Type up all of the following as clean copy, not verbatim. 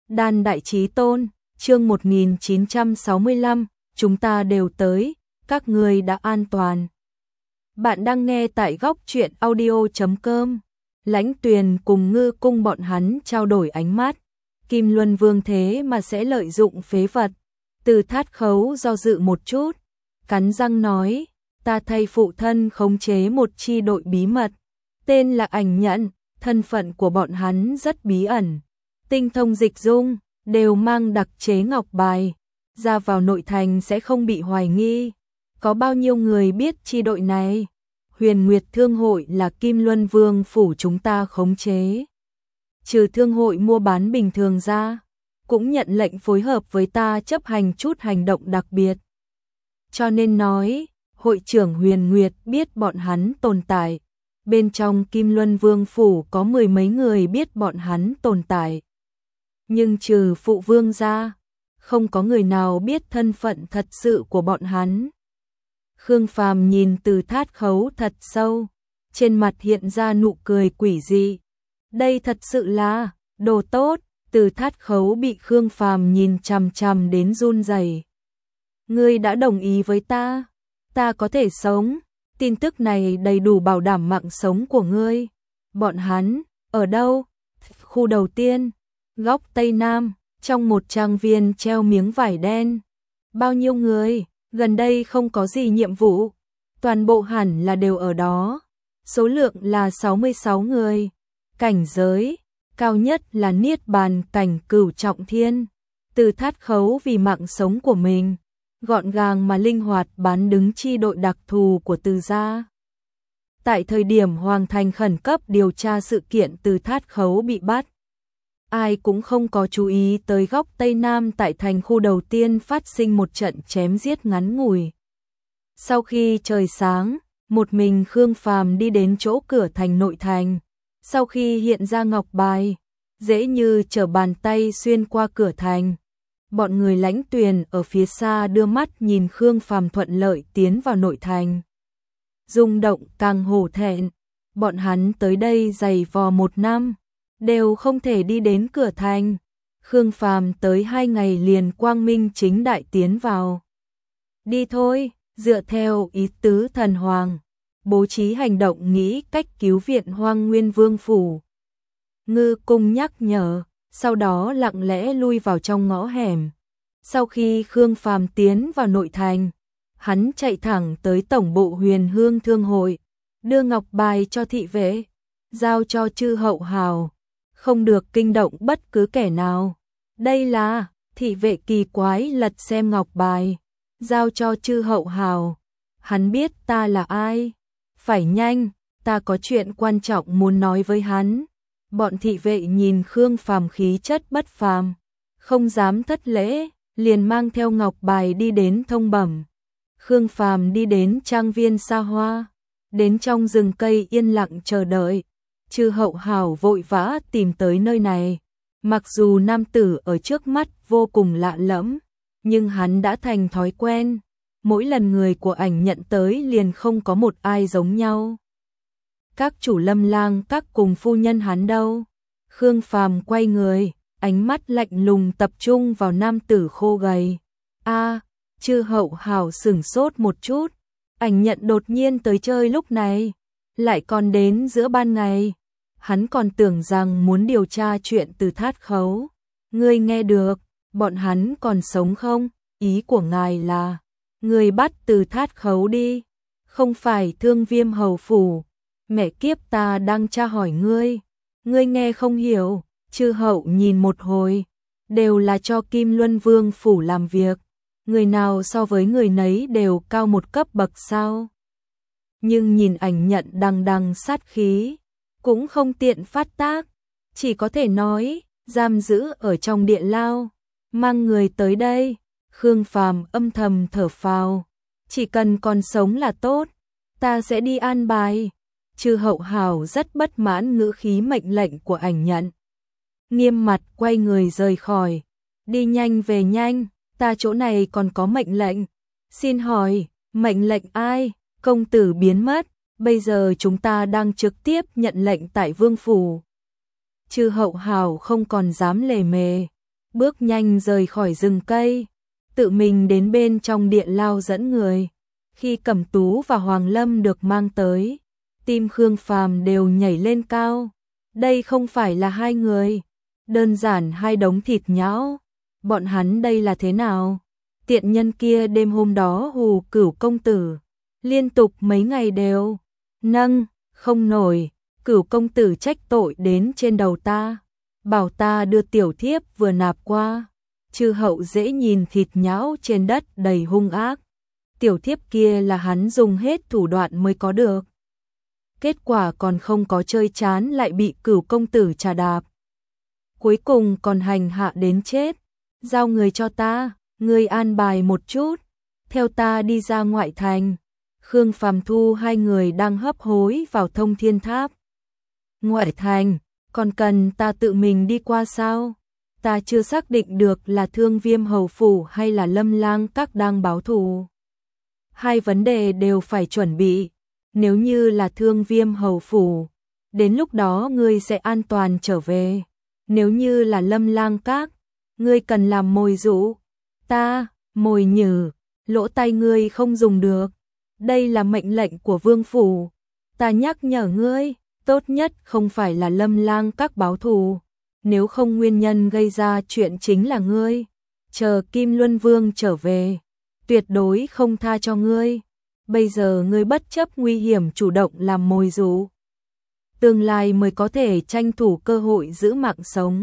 Đan Đại Chí Tôn, chương 1965, chúng ta đều tới, các người đã an toàn. Bạn đang nghe tại góc truyện audio.com. Lãnh Tuyền cùng Ngư Cung bọn hắn trao đổi ánh mắt. Kim Luân Vương thế mà sẽ lợi dụng phế vật. Từ Thát Khấu do dự một chút, cắn răng nói, ta thay phụ thân khống chế một chi đội bí mật, tên là Ảnh Nhận, thân phận của bọn hắn rất bí ẩn. Tinh thông dịch dung, đều mang đặc chế ngọc bài, ra vào nội thành sẽ không bị hoài nghi. Có bao nhiêu người biết chi đội này? Huyền Nguyệt Thương hội là Kim Luân Vương phủ chúng ta khống chế. Trừ thương hội mua bán bình thường ra, cũng nhận lệnh phối hợp với ta chấp hành chút hành động đặc biệt. Cho nên nói, hội trưởng Huyền Nguyệt biết bọn hắn tồn tại. Bên trong Kim Luân Vương phủ có mười mấy người biết bọn hắn tồn tại. Nhưng trừ phụ vương ra, không có người nào biết thân phận thật sự của bọn hắn. Khương Phàm nhìn Từ Thát Khấu thật sâu, trên mặt hiện ra nụ cười quỷ dị. Đây thật sự là đồ tốt. Từ Thát Khấu bị Khương Phàm nhìn chằm chằm đến run rẩy. Ngươi đã đồng ý với ta, ta có thể sống. Tin tức này đầy đủ bảo đảm mạng sống của ngươi. Bọn hắn ở đâu? Khu đầu tiên, góc Tây Nam, trong một trang viên treo miếng vải đen. Bao nhiêu người? Gần đây không có gì nhiệm vụ, toàn bộ hẳn là đều ở đó. Số lượng là 66 người. Cảnh giới cao nhất là Niết Bàn cảnh cửu trọng thiên. Từ Thát Khấu vì mạng sống của mình, gọn gàng mà linh hoạt bán đứng chi đội đặc thù của Từ gia. Tại thời điểm Hoàng thành khẩn cấp điều tra sự kiện Từ Thát Khấu bị bắt, ai cũng không có chú ý tới góc Tây Nam tại thành khu đầu tiên phát sinh một trận chém giết ngắn ngủi. Sau khi trời sáng, một mình Khương Phàm đi đến chỗ cửa thành nội thành. Sau khi hiện ra ngọc bài, dễ như trở bàn tay xuyên qua cửa thành. Bọn người Lãnh Tuyền ở phía xa đưa mắt nhìn Khương Phàm thuận lợi tiến vào nội thành. Rung động càng hổ thẹn, bọn hắn tới đây dày vò 1 năm, đều không thể đi đến cửa thành. Khương Phàm tới 2 ngày liền quang minh chính đại tiến vào. Đi thôi, dựa theo ý tứ thần hoàng, bố trí hành động nghĩ cách cứu viện Hoang Nguyên Vương phủ. Ngư Cung nhắc nhở, sau đó lặng lẽ lui vào trong ngõ hẻm. Sau khi Khương Phàm tiến vào nội thành, hắn chạy thẳng tới tổng bộ Huyền Hương Thương hội, đưa ngọc bài cho thị vệ, giao cho Chư Hậu Hào, không được kinh động bất cứ kẻ nào. Đây là, thị vệ kỳ quái lật xem ngọc bài, giao cho Chư Hậu Hào. Hắn biết ta là ai. Phải nhanh, ta có chuyện quan trọng muốn nói với hắn. Bọn thị vệ nhìn Khương Phàm khí chất bất phàm, không dám thất lễ, liền mang theo ngọc bài đi đến thông bẩm. Khương Phàm đi đến trang viên xa hoa, đến trong rừng cây yên lặng chờ đợi. Chư Hậu Hào vội vã tìm tới nơi này. Mặc dù nam tử ở trước mắt vô cùng lạ lẫm, nhưng hắn đã thành thói quen. Mỗi lần người của Ảnh Nhận tới liền không có một ai giống nhau. Các chủ Lâm Lang các cùng phu nhân hắn đâu? Khương Phàm quay người, ánh mắt lạnh lùng tập trung vào nam tử khô gầy. Chư Hậu Hào sửng sốt một chút. Ảnh Nhận đột nhiên tới chơi lúc này, lại còn đến giữa ban ngày. Hắn còn tưởng rằng muốn điều tra chuyện Từ Thát Khấu. Ngươi nghe được, bọn hắn còn sống không? Ý của ngài là người bắt Từ Thát Khấu đi, không phải Thương Viêm hầu phủ. Mẹ kiếp, ta đang tra hỏi ngươi, ngươi nghe không hiểu. Chư Hậu nhìn một hồi, đều là cho Kim Luân Vương phủ làm việc, người nào so với người nấy đều cao một cấp bậc sao? Nhưng nhìn Ảnh Nhận đằng đằng sát khí, cũng không tiện phát tác, chỉ có thể nói, giam giữ ở trong địa lao, mang người tới đây. Khương Phàm âm thầm thở phào, chỉ cần còn sống là tốt, ta sẽ đi an bài. Chư Hậu Hào rất bất mãn ngữ khí mệnh lệnh của Ảnh Nhận, nghiêm mặt quay người rời khỏi. Đi nhanh về nhanh, ta chỗ này còn có mệnh lệnh. Xin hỏi, mệnh lệnh ai? Công tử biến mất, bây giờ chúng ta đang trực tiếp nhận lệnh tại Vương phủ. Chư Hậu Hào không còn dám lề mề, bước nhanh rời khỏi rừng cây, tự mình đến bên trong điện lao dẫn người. Khi Cẩm Tú và Hoàng Lâm được mang tới, tim Khương Phàm đều nhảy lên cao. Đây không phải là hai người, đơn giản hai đống thịt nhão. Bọn hắn đây là thế nào? Tiện nhân kia đêm hôm đó hù Cửu công tử, liên tục mấy ngày đều nâng không nổi. Cửu công tử trách tội đến trên đầu ta, bảo ta đưa tiểu thiếp vừa nạp qua. Chư hậu dễ nhìn thịt nhão trên đất đầy hung ác. Tiểu thiếp kia là hắn dùng hết thủ đoạn mới có được. Kết quả còn không có chơi chán lại bị Cửu công tử trà đạp. Cuối cùng còn hành hạ đến chết. Giao người cho ta, người an bài một chút, theo ta đi ra ngoại thành. Khương Phàm thu hai người đang hấp hối vào Thông Thiên Tháp. Ngoại thành, còn cần ta tự mình đi qua sao? Ta chưa xác định được là Thương Viêm hầu phủ hay là Lâm Lang các đang báo thù. Hai vấn đề đều phải chuẩn bị. Nếu như là Thương Viêm hầu phủ, đến lúc đó ngươi sẽ an toàn trở về. Nếu như là Lâm Lang các, ngươi cần làm mồi dụ. Ta, mồi nhử, lỗ tai ngươi không dùng được. Đây là mệnh lệnh của vương phủ. Ta nhắc nhở ngươi, tốt nhất không phải là Lâm Lang các báo thù. Nếu không nguyên nhân gây ra chuyện chính là ngươi. Chờ Kim Luân Vương trở về, tuyệt đối không tha cho ngươi. Bây giờ ngươi bất chấp nguy hiểm chủ động làm mồi dụ. Tương lai mới có thể tranh thủ cơ hội giữ mạng sống.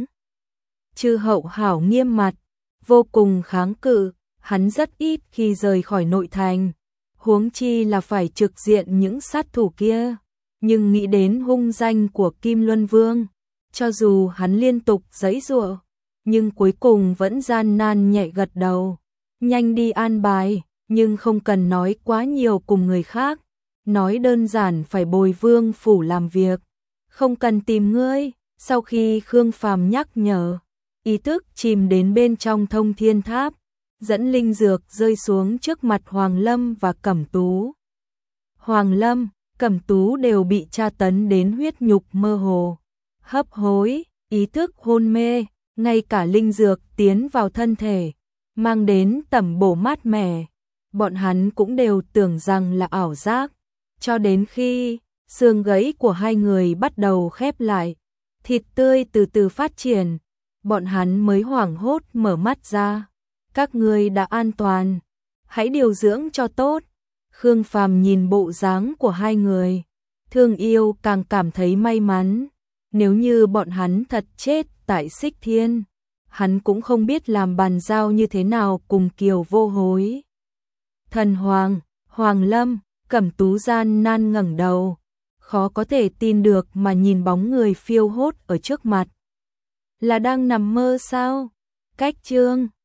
Chư hậu hảo nghiêm mặt, vô cùng kháng cự, hắn rất ít khi rời khỏi nội thành. Huống chi là phải trực diện những sát thủ kia. Nhưng nghĩ đến hung danh của Kim Luân Vương, cho dù hắn liên tục giãy giụa, nhưng cuối cùng vẫn gian nan nhẹ gật đầu. Nhanh đi an bài, nhưng không cần nói quá nhiều cùng người khác. Nói đơn giản phải bồi vương phủ làm việc. Không cần tìm ngươi. Sau khi Khương Phàm nhắc nhở, ý thức chìm đến bên trong Thông Thiên Tháp, dẫn linh dược rơi xuống trước mặt Hoàng Lâm và Cẩm Tú. Hoàng Lâm, Cẩm Tú đều bị tra tấn đến huyết nhục mơ hồ, hấp hối, ý thức hôn mê, ngay cả linh dược tiến vào thân thể, mang đến tẩm bổ mát mẻ. Bọn hắn cũng đều tưởng rằng là ảo giác, cho đến khi xương gãy của hai người bắt đầu khép lại, thịt tươi từ từ phát triển, bọn hắn mới hoảng hốt mở mắt ra. Các ngươi đã an toàn, hãy điều dưỡng cho tốt. Khương Phàm nhìn bộ dáng của hai người, thương yêu càng cảm thấy may mắn. Nếu như bọn hắn thật chết tại Xích Thiên, hắn cũng không biết làm bàn giao như thế nào cùng Kiều Vô Hối. Thần Hoàng, Hoàng Lâm, Cẩm Tú gian nan ngẩng đầu, khó có thể tin được mà nhìn bóng người phiêu hốt ở trước mặt. Là đang nằm mơ sao? Cách chương